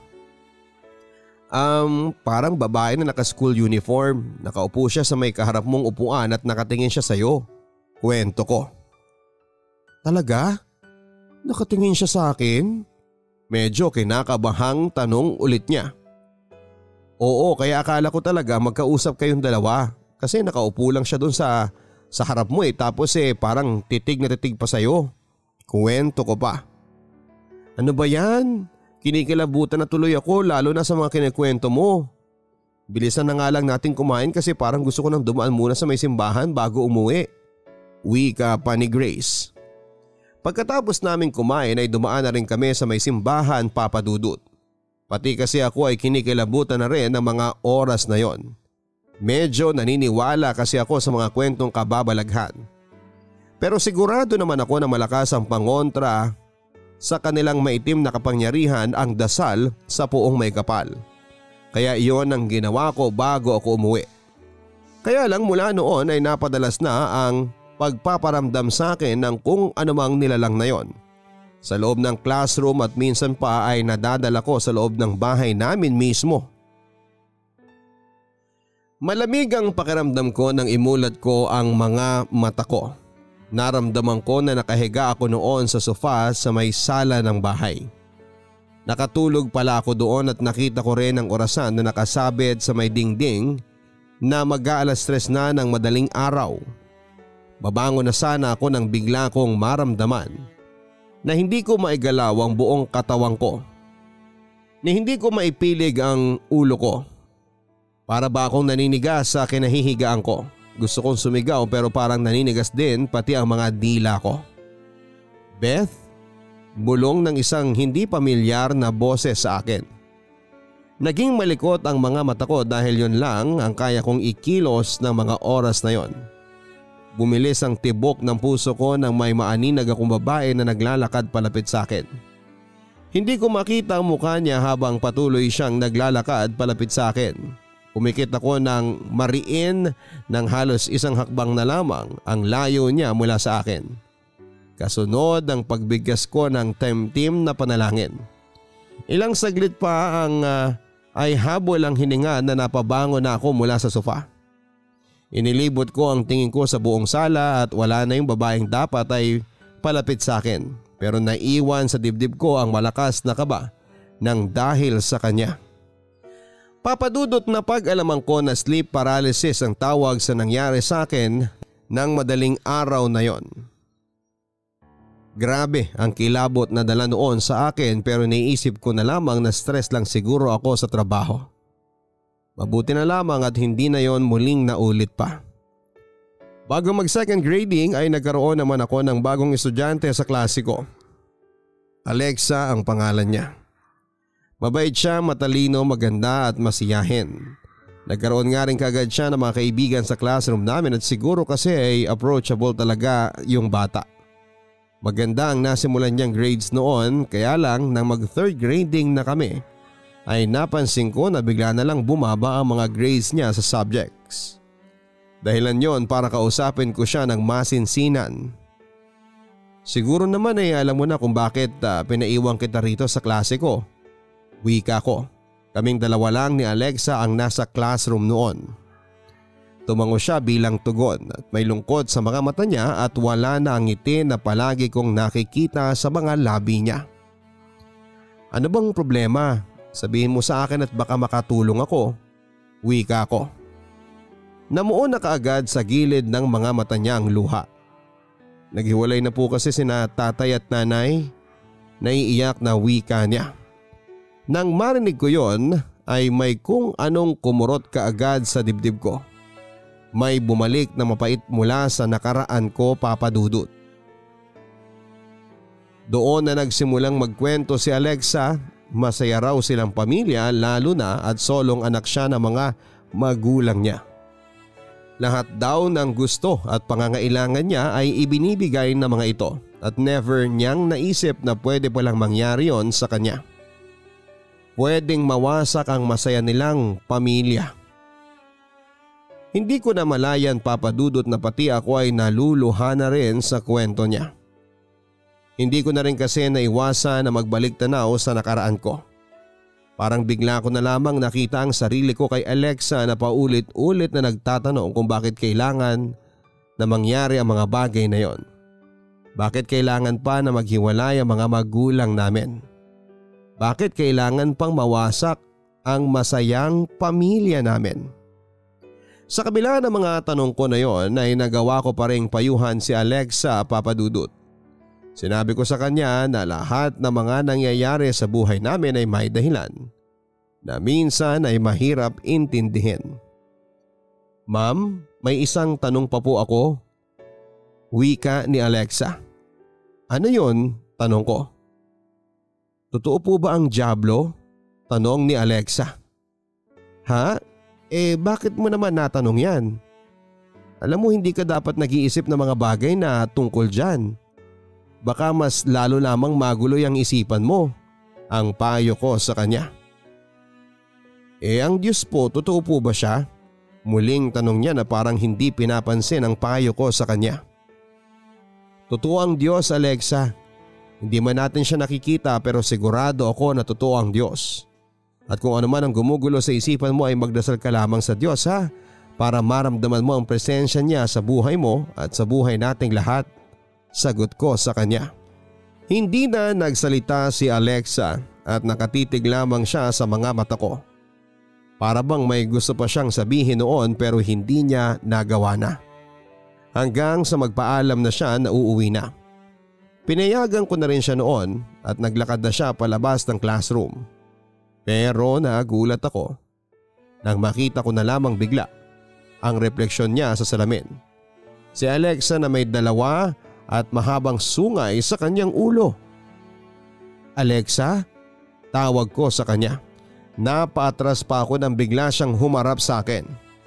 Um, parang babae na naka-school uniform. Nakaupo siya sa may kaharap mong upuan at nakatingin siya sa'yo. Kwento ko. Talaga? Nakatingin siya sa akin? Medyo kinakabahang tanong ulit niya. Oo, kaya akala ko talaga magkausap kayong dalawa. Kasi nakaupo lang siya doon sa, sa harap mo eh. Tapos eh parang titig na titig pa sa'yo. Kwento ko pa. Ano ba yan? Kinikilabutan na tuloy ako lalo na sa mga kinikwento mo. Bilisan na nga lang natin kumain kasi parang gusto ko nang dumaan muna sa may simbahan bago umuwi. Wika pa ni Grace. Pagkatapos namin kumain ay dumaan na rin kami sa may simbahan, Papa Dudut. Pati kasi ako ay kinikilabutan na rin ng mga oras na yon. Medyo naniniwala kasi ako sa mga kwentong kababalaghan. Pero sigurado naman ako na malakas ang pangontra sa kanilang maitim na kapangyarihan ang dasal sa puong may kapal. Kaya iyon ang ginawa ko bago ako umuwi. Kaya lang mula noon ay napadalas na ang pagpaparamdam sa akin ng kung anumang nilalang na yon. Sa loob ng classroom at minsan pa ay nadadala ko sa loob ng bahay namin mismo. Malamig ang pakiramdam ko nang imulat ko ang mga mata ko. Naramdaman ko na nakahiga ako noon sa sofa sa may sala ng bahay. Nakatulog pala ako doon at nakita ko rin ang orasan na nakasabit sa may dingding na mag-aalas tres na ng madaling araw. Babangon na sana ako nang bigla kong maramdaman na hindi ko maigalaw ang buong katawan ko. Na hindi ko maipilig ang ulo ko. Para ba akong naninigas sa kinahihigaan ko? Gusto kong sumigaw pero parang naninigas din pati ang mga dila ko. Beth? Bulong ng isang hindi pamilyar na boses sa akin. Naging malikot ang mga mata ko dahil yon lang ang kaya kong ikilos ng mga oras na yon. Bumilis ang tibok ng puso ko nang may maaninag akong babae na naglalakad palapit sa akin. Hindi ko makita ang mukha niya habang patuloy siyang naglalakad palapit sa akin. Pumikit ako ng mariin ng halos isang hakbang na lamang ang layo niya mula sa akin. Kasunod ang pagbigkas ko ng temtim na panalangin. Ilang saglit pa ang uh, ay habol ang hininga na napabango na ako mula sa sofa. Inilibot ko ang tingin ko sa buong sala at wala na yung babaeng dapat ay palapit sa akin, pero naiwan sa dibdib ko ang malakas na kaba ng dahil sa kanya. Papadudot na pag-alaman ko na sleep paralysis ang tawag sa nangyari sa akin ng madaling araw na yon. Grabe ang kilabot na dala noon sa akin, pero naiisip ko na lamang na stress lang siguro ako sa trabaho. Mabuti na lamang at hindi na yon muling naulit pa. Bago mag second grading ay nagkaroon naman ako ng bagong estudyante sa klase ko. Alexa ang pangalan niya. Mabait siya, matalino, maganda at masiyahin. Nagkaroon nga rin kagad siya ng mga kaibigan sa classroom namin at siguro kasi ay approachable talaga yung bata. Maganda ang nasimulan niyang grades noon, kaya lang nang mag third grading na kami ay napansin ko na bigla na lang bumaba ang mga grades niya sa subjects. Dahilan yon para kausapin ko siya ng masinsinan. Siguro naman ay alam mo na kung bakit uh, pinaiwan kita rito sa klase ko. Wika ko. Kaming dalawa lang ni Alexa ang nasa classroom noon. Tumango siya bilang tugon at may lungkot sa mga mata niya at wala na ang ngiti na palagi kong nakikita sa mga labi niya. Ano bang problema? Sabihin mo sa akin at baka makatulong ako. Wika ko. Namuon na kaagad sa gilid ng mga mata niya ang luha. Naghiwalay na po kasi sina tatay at nanay. Naiiyak na wika niya. Nang marinig ko yon ay may kung anong kumurot kaagad sa dibdib ko. May bumalik na mapait mula sa nakaraan ko, Papa Dudut. Doon na nagsimulang magkwento si Alexa, masaya raw silang pamilya lalo na at solong anak siya ng mga magulang niya. Lahat daw ng gusto at pangangailangan niya ay ibinibigay ng mga ito at never niyang naisip na pwede palang mangyari yon sa kanya. Pwedeng mawasak ang masaya nilang pamilya. Hindi ko na malayan, Papa Dudut, na pati ako ay naluluha na rin sa kwento niya. Hindi ko na rin kasi naiwasan na magbalik tanaw sa nakaraan ko. Parang bigla ko na lamang nakita ang sarili ko kay Alexa na paulit-ulit na nagtatanong kung bakit kailangan na mangyari ang mga bagay na yon. Bakit kailangan pa na maghiwalay ang mga magulang namin? Bakit kailangan pang mawasak ang masayang pamilya namin? Sa kabila ng mga tanong ko na yon ay nagawa ko pa ring payuhan si Alexa, Papa Dudut. Sinabi ko sa kanya na lahat ng mga nangyayari sa buhay namin ay may dahilan na minsan ay mahirap intindihin. Ma'am, may isang tanong pa po ako. Wika ni Alexa. Ano yon? Tanong ko. Totoo po ba ang dyablo? Tanong ni Alexa. Ha? Eh bakit mo naman natanong yan? Alam mo hindi ka dapat nag-iisip ng mga bagay na tungkol dyan. Baka mas lalo lamang magulo ang isipan mo. Ang payo ko sa kanya. Eh ang Diyos po, totoo po ba siya? Muling tanong niya na parang hindi pinapansin ang payo ko sa kanya. Totoo ang Diyos, Alexa. Hindi man natin siya nakikita pero sigurado ako na totoo ang Diyos. At kung ano man ang gumugulo sa isipan mo ay magdasal ka lamang sa Diyos, ha? Para maramdaman mo ang presensya niya sa buhay mo at sa buhay nating lahat. Sagot ko sa kanya. Hindi na nagsalita si Alexa at nakatitig lamang siya sa mga mata ko. Para bang may gusto pa siyang sabihin noon pero hindi niya nagawa na. Hanggang sa magpaalam na siya na uuwi na. Pinayagan ko na rin siya noon at naglakad na siya palabas ng classroom. Pero nagulat ako nang makita ko na lamang bigla ang refleksyon niya sa salamin. Si Alexa na may dalawa at mahabang sungay sa kanyang ulo. Alexa? Tawag ko sa kanya. Napaatras pa ako nang bigla siyang humarap sa akin.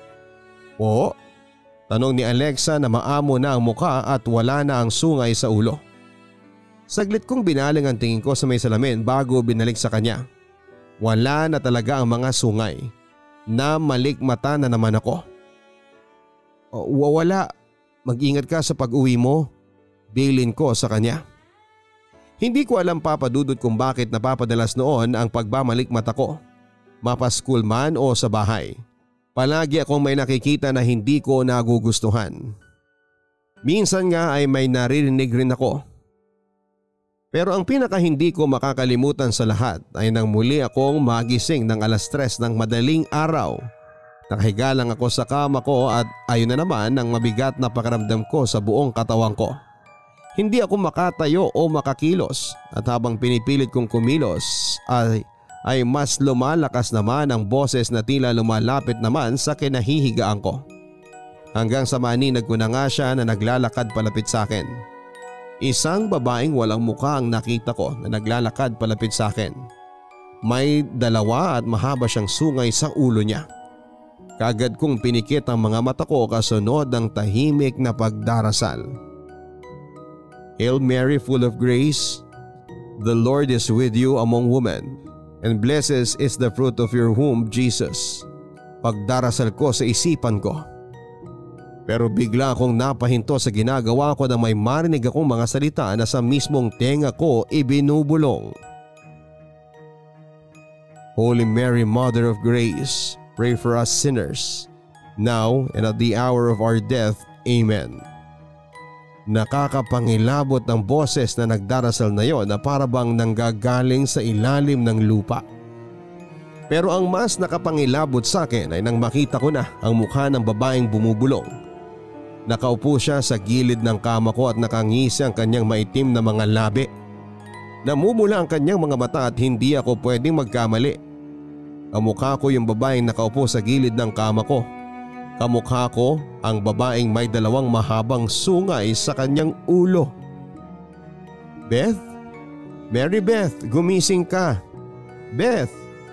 Oo? Tanong ni Alexa na maamo na ang muka at wala na ang sungay sa ulo. Saglit kong binaling ang tingin ko sa may salamin bago binalik sa kanya. Wala na talaga ang mga sungay. Namalikmata na naman ako. O, wala. Mag-ingat ka sa pag-uwi mo. bilin ko sa kanya. Hindi ko alam Papa Dudut kung bakit napapadalas noon ang pagbamalik mata ko, mapa-school man o sa bahay. Palagi akong may nakikita na hindi ko nagugustuhan. Minsan nga ay may naririnig rin ako. Pero ang pinaka hindi ko makakalimutan sa lahat ay nang muli akong magising ng alas tres ng madaling araw. Nakahiga lang ako sa kama ko at ayun na naman ang mabigat na pakiramdam ko sa buong katawan ko. Hindi ako makatayo o makakilos at habang pinipilit kong kumilos ay, ay mas lumalakas naman ang boses na tila lumalapit naman sa kinahihigaan ko. Hanggang sa maninag ko na nga siya na naglalakad palapit sa akin. Isang babaeng walang mukha ang nakita ko na naglalakad palapit sa akin. May dalawa at mahaba siyang sungay sa ulo niya. Kaagad kong pinikit ang mga mata ko kasunod ng tahimik na pagdarasal. Hail Mary, full of grace, the Lord is with you among women, and blessed is the fruit of your womb, Jesus. Pagdarasal ko sa isipan ko. Pero bigla akong napahinto sa ginagawa ko na may marinig akong mga salita na sa mismong tenga ko ibinubulong. Holy Mary, Mother of Grace, pray for us sinners, now and at the hour of our death. Amen. Nakakapangilabot ang boses na nagdarasal na yon na para bang nanggagaling sa ilalim ng lupa. Pero ang mas nakapangilabot sa akin ay nang makita ko na ang mukha ng babaeng bumubulong. Nakaupo siya sa gilid ng kama ko at nakangisi ang kanyang maitim na mga labi. Namumula ang kanyang mga mata at hindi ako pwedeng magkamali. Ang mukha ko yung babaeng nakaupo sa gilid ng kama ko. Kamukha ko ang babaeng may dalawang mahabang sungay sa kanyang ulo. Beth? Mary Beth, gumising ka. Beth!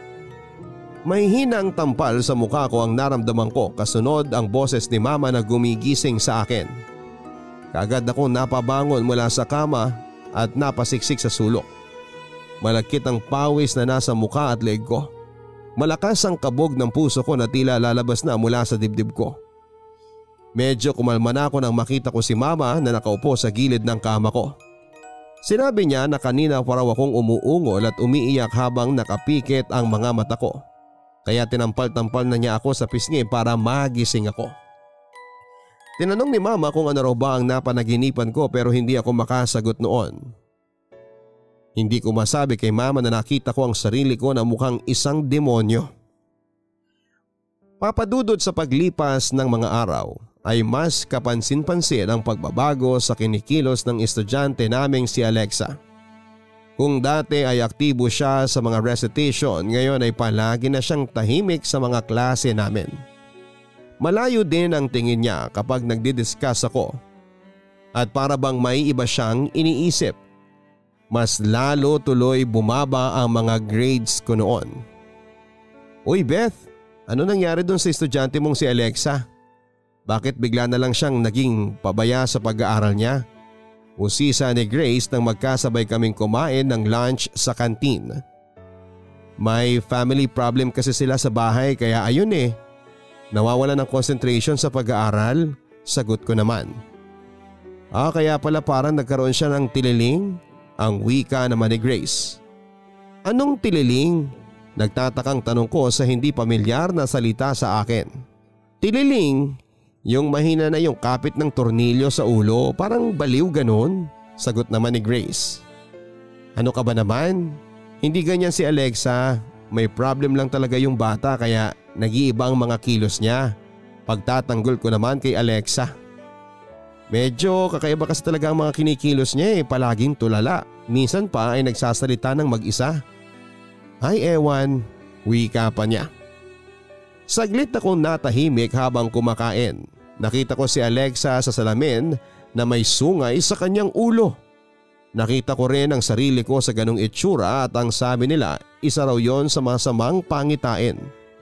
May hinang tampal sa mukha ko ang naramdaman ko kasunod ang boses ni Mama na gumigising sa akin. Kaagad ako napabangon mula sa kama at napasiksik sa sulok. Malakit ang pawis na nasa mukha at leeg ko. Malakas ang kabog ng puso ko na tila lalabas na mula sa dibdib ko. Medyo kumalma na ako nang makita ko si Mama na nakaupo sa gilid ng kama ko. Sinabi niya na kanina pa raw akong umuungol at umiiyak habang nakapikit ang mga mata ko. Kaya tinampal-tampal na niya ako sa pisngi para magising ako. Tinanong ni Mama kung ano raw ba ang napanaginipan ko pero hindi ako makasagot noon. Hindi ko masabi kay Mama na nakita ko ang sarili ko na mukhang isang demonyo. Papadudod sa paglipas ng mga araw ay mas kapansin-pansin ang pagbabago sa kinikilos ng estudyante naming si Alexa. Kung dati ay aktibo siya sa mga recitation, ngayon ay palagi na siyang tahimik sa mga klase namin. Malayo din ang tingin niya kapag nagdidiscuss ako at para bang may iba siyang iniisip. Mas lalo tuloy bumaba ang mga grades ko noon. Uy Beth, ano nangyari dun sa estudyante mong si Alexa? Bakit bigla na lang siyang naging pabaya sa pag-aaral niya? Usisa ni Grace nang magkasabay kaming kumain ng lunch sa kantin. May family problem kasi sila sa bahay kaya ayun eh. Nawawala ng concentration sa pag-aaral, sagot ko naman. Ah kaya pala parang nagkaroon siya ng tililing? Ang wika naman ni Grace. Anong tililing? Nagtatakang tanong ko sa hindi pamilyar na salita sa akin. Tililing? Yung mahina na yung kapit ng tornilyo sa ulo, parang baliw ganon, sagot naman ni Grace. Ano ka ba naman? Hindi ganyan si Alexa, may problem lang talaga yung bata kaya nag-iiba ang mga kilos niya. Pagtatanggol ko naman kay Alexa. Medyo kakaiba kasi talaga ang mga kinikilos niya eh, palaging tulala. Minsan pa ay nagsasalita ng mag-isa. Ay ewan, wika pa niya. Saglit akong natahimik habang kumakain. Nakita ko si Alexa sa salamin na may sungay sa kanyang ulo. Nakita ko rin ang sarili ko sa ganong itsura at ang sabi nila isa raw yon sa masamang pangitain.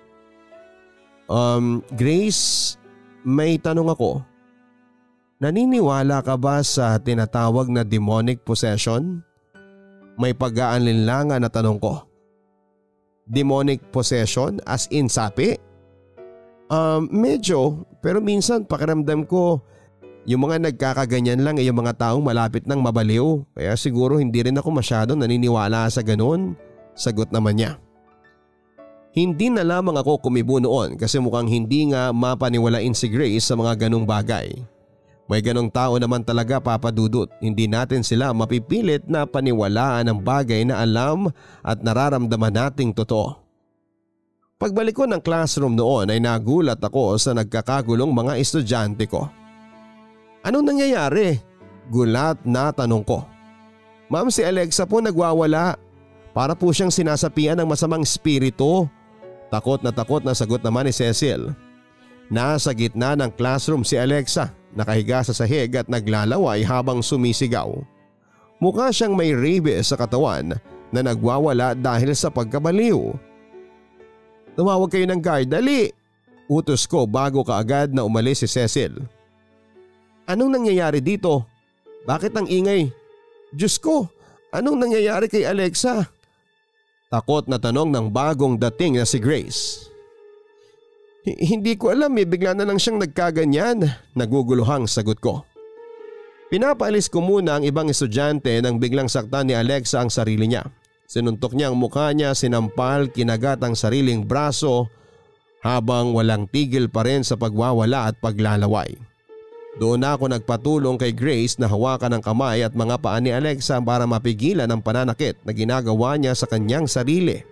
Um, Grace, may tanong ako. Naniniwala ka ba sa tinatawag na demonic possession? May pag-aalinlangan na tanong ko. Demonic possession as in sapi? Um, medyo, pero minsan pakiramdam ko Yung mga nagkakaganyan lang ay yung mga taong malapit ng mabaliw, kaya siguro hindi rin ako masyadong naniniwala sa ganun, sagot naman niya. Hindi na lamang ako kumibo noon kasi mukhang hindi nga mapaniwalain si Grace sa mga ganung bagay. May ganong tao naman talaga, Papa Dudut, hindi natin sila mapipilit na paniwalaan ang bagay na alam at nararamdaman nating totoo. Pagbalik ko ng classroom noon ay nagulat ako sa nagkakagulong mga estudyante ko. Anong nangyayari? Gulat na tanong ko. Ma'am, si Alexa po nagwawala. Para po siyang sinasapian ng masamang espiritu. Takot na takot na sagot naman ni Cecil. Nasa gitna ng classroom si Alexa, nakahiga sa sahig at naglalaway habang sumisigaw. Mukha siyang may rabies sa katawan na nagwawala dahil sa pagkabaliw. Tumawag kayo ng guard, dali! Utos ko bago kaagad na umalis si Cecil. Anong nangyayari dito? Bakit ang ingay? Diyos ko, anong nangyayari kay Alexa? Takot na tanong ng bagong dating na si Grace. Hindi ko alam eh, bigla na lang siyang nagkaganyan, naguguluhang sagot ko. Pinapaalis ko muna ang ibang estudyante nang biglang saktan ni Alexa ang sarili niya. Sinuntok niya ang mukha niya, sinampal, kinagat ang sariling braso habang walang tigil pa rin sa pagwawala at paglalaway. Doon ako nagpatulong kay Grace na hawakan ang kamay at mga paa ni Alexa para mapigilan ang pananakit na ginagawa niya sa kanyang sarili.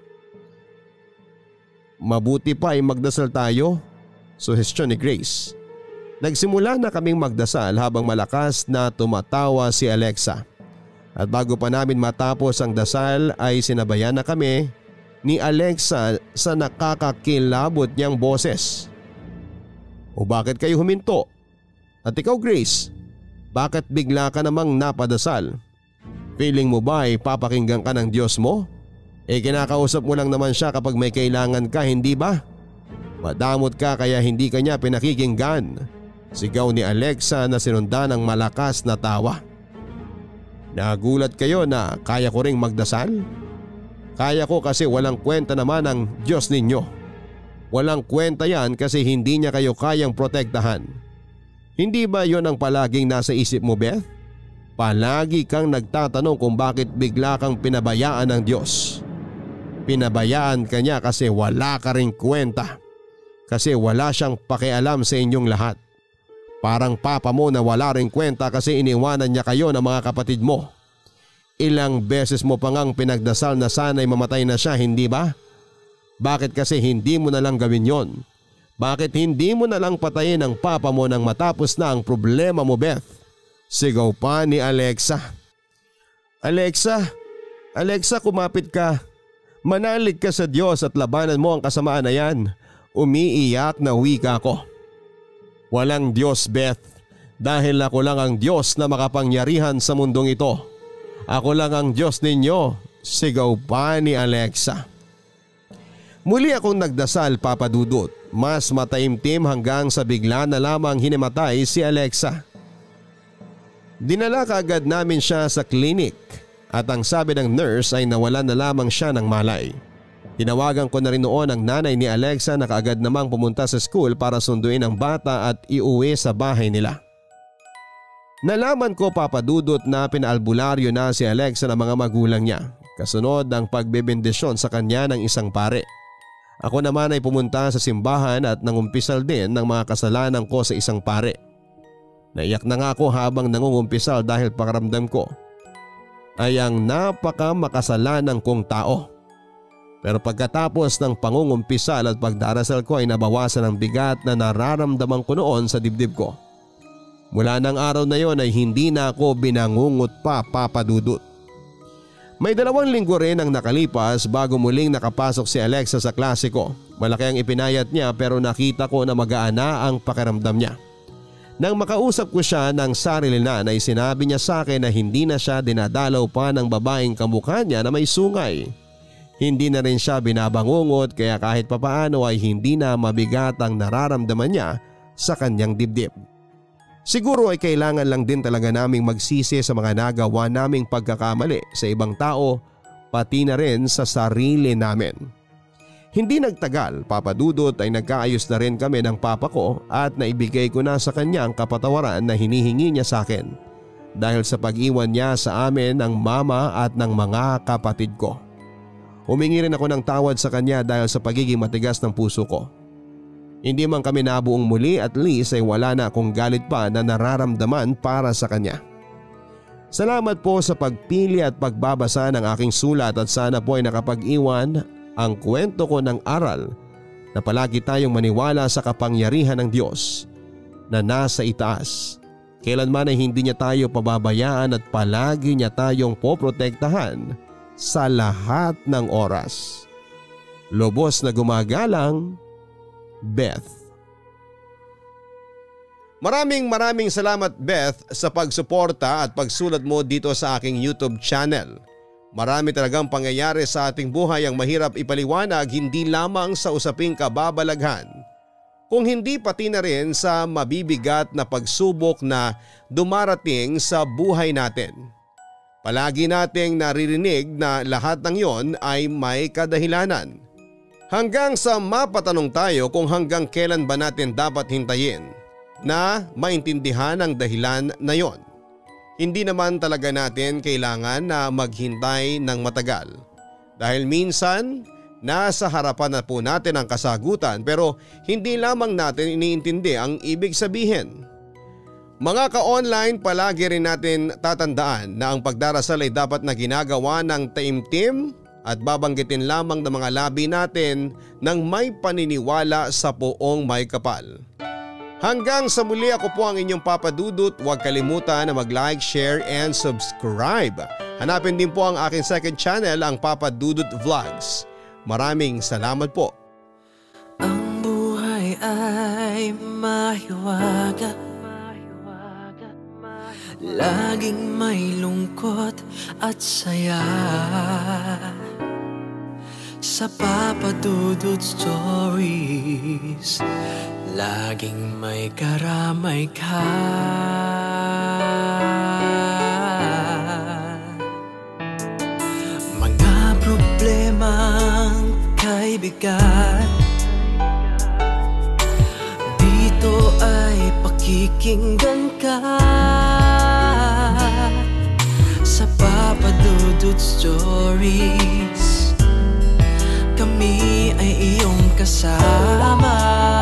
Mabuti pa ay magdasal tayo, suhestyon ni Grace. Nagsimula na kaming magdasal habang malakas na tumatawa si Alexa. At bago pa namin matapos ang dasal ay sinabayan na kami ni Alexa sa nakakakilabot niyang boses. O bakit kayo huminto? At ikaw Grace, bakit bigla ka namang napadasal? Feeling mo ba ay papakinggan ka ng Diyos mo? Eh kinakausap mo lang naman siya kapag may kailangan ka, hindi ba? Madamot ka kaya hindi ka niya pinakikinggan. Sigaw ni Alexa na sinundan ng malakas na tawa. Nagulat kayo na kaya ko ring magdasal? Kaya ko kasi walang kwenta naman ang Diyos ninyo. Walang kwenta yan kasi hindi niya kayo kayang protektahan. Hindi ba yon ang palaging nasa isip mo, Beth? Palagi kang nagtatanong kung bakit bigla kang pinabayaan ng Diyos. Pinabayaan ka niya kasi wala ka ring kwenta. Kasi wala siyang pakialam sa inyong lahat. Parang papa mo na wala ring kwenta kasi iniwanan niya kayo ng mga kapatid mo. Ilang beses mo pa ngang pinagdasal na sana'y mamatay na siya, hindi ba? Bakit kasi hindi mo na lang gawin yon? Bakit hindi mo na lang patayin ang papa mo nang matapos na ang problema mo, Beth? Sigaw pa ni Alexa. Alexa, Alexa, kumapit ka. Manalig ka sa Diyos at labanan mo ang kasamaan na yan. Umiiyak na wika ko. Walang Diyos, Beth, dahil ako lang ang Diyos na makapangyarihan sa mundong ito. Ako lang ang Diyos ninyo, sigaw pa ni Alexa. Muli akong nagdasal, Papa Dudut. Mas mataimtim hanggang sa bigla na lamang hinimatay si Alexa. Dinala kaagad namin siya sa klinik. At ang sabi ng nurse ay nawalan na lamang siya ng malay. Tinawagan ko na rin noon ang nanay ni Alexa na kaagad namang pumunta sa school para sunduin ang bata at iuwi sa bahay nila. Nalaman ko, Papa Dudut, na pinaalbularyo na si Alexa ng mga magulang niya. Kasunod ang pagbebendisyon sa kanya ng isang pare. Ako naman ay pumunta sa simbahan at nangumpisal din ng mga kasalanan ko sa isang pare. Naiyak na nga ako habang nangungumpisal dahil pakaramdam ko ay ang napaka makasalanang kong tao. Pero pagkatapos ng pangungumpisal at pagdarasal ko ay nabawasan ang bigat na nararamdaman ko noon sa dibdib ko. Mula ng araw na yon ay hindi na ako binangungot pa, Papa Dudut. May dalawang linggo rin ang nakalipas bago muling nakapasok si Alexa sa klase ko. Malaki ang ipinayat niya pero nakita ko na magaana ang pakiramdam niya. Nang makausap ko siya ng sarili na ay sinabi niya sa akin na hindi na siya dinadalaw pa ng babaeng kamukha niya na may sungay. Hindi na rin siya binabangungot kaya kahit papaano ay hindi na mabigat ang nararamdaman niya sa kanyang dibdib. Siguro ay kailangan lang din talaga naming magsisi sa mga nagawa naming pagkakamali sa ibang tao pati na rin sa sarili namin. Hindi nagtagal, Papa Dudut, ay nagkaayos na rin kami ng papa ko at naibigay ko na sa kanya ang kapatawaran na hinihingi niya sa akin dahil sa pag-iwan niya sa amin ng mama at ng mga kapatid ko. Humingi rin ako ng tawad sa kanya dahil sa pagiging matigas ng puso ko. Hindi man kami nabuong muli, at least ay wala na akong galit pa na nararamdaman para sa kanya. Salamat po sa pagpili at pagbabasa ng aking sulat at sana po ay nakapag-iwan ang kwento ko ng aral na palagi tayong maniwala sa kapangyarihan ng Diyos na nasa itaas. Kailanman ay hindi niya tayo pababayaan at palagi niya tayong poprotektahan sa lahat ng oras. Lubos na gumagalang, Beth. Maraming maraming salamat, Beth, sa pagsuporta at pagsulat mo dito sa aking YouTube channel. Marami talagang pangyayari sa ating buhay ang mahirap ipaliwanag hindi lamang sa usaping kababalaghan, kung hindi pati na rin sa mabibigat na pagsubok na dumarating sa buhay natin. Palagi nating naririnig na lahat ng yon ay may kadahilanan. Hanggang sa mapatanong tayo kung hanggang kailan ba natin dapat hintayin na maintindihan ang dahilan na yon. Hindi naman talaga natin kailangan na maghintay ng matagal. Dahil minsan, nasa harapan na po natin ang kasagutan pero hindi lamang natin iniintindi ang ibig sabihin. Mga ka-online, palagi rin natin tatandaan na ang pagdarasal ay dapat na ginagawa ng taimtim at babanggitin lamang ng mga labi natin ng may paniniwala sa poong may kapal. Hanggang sa muli, ako po ang inyong Papa Dudut. Huwag kalimutan na mag-like, share and subscribe. Hanapin din po ang aking second channel, ang Papa Dudut Vlogs. Maraming salamat po. Ang buhay ay mahiwaga, laging may lungkot at saya. Sa Papa Dudut Stories, laging may karamay ka. Mga problemang kay bigat, dito ay pakikinggan ka. Sa Papa Dudut Stories, kami ay iyong kasama.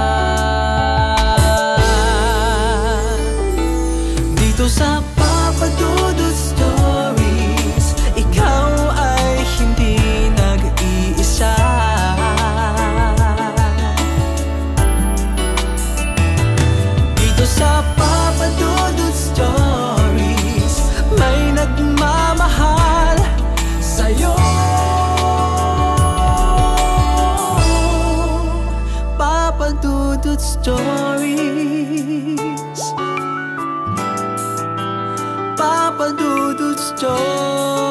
Dito sa Papa Dudut Stories, ikaw ay hindi nag-iisa. Dito sa Papa Dudut Stories, may nagmamahal sa'yo. Papa Dudut Stories, Papa Dudut Stories.